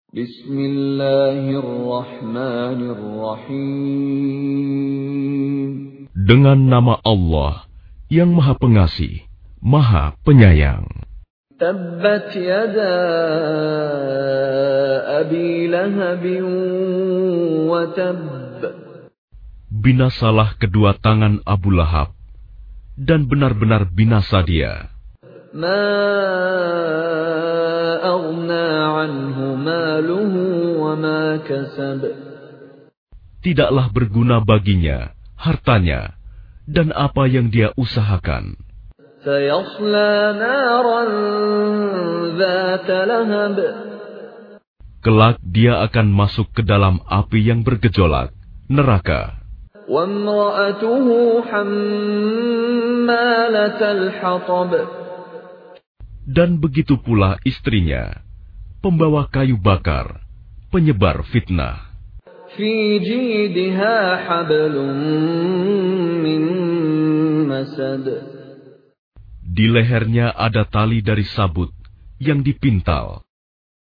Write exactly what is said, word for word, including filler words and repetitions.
Bismillahirrahmanirrahim. Dengan nama Allah yang Maha Pengasih, Maha Penyayang. Tabbat yada Abi Lahab wa tabb. Binasalah kedua tangan Abu Lahab, dan benar-benar binasa dia. Ma aghna anhu maluhu wa ma kasab. Tidaklah berguna baginya hartanya dan apa yang dia usahakan. Sayasla naran dzata lahab. Kelak dia akan masuk ke dalam api yang bergejolak, neraka. Wa imra'atuhu hammalatal hatab. Dan begitu pula istrinya, pembawa kayu bakar, penyebar fitnah. Fi jidha hablum min masad. Di lehernya ada tali dari sabut yang dipintal.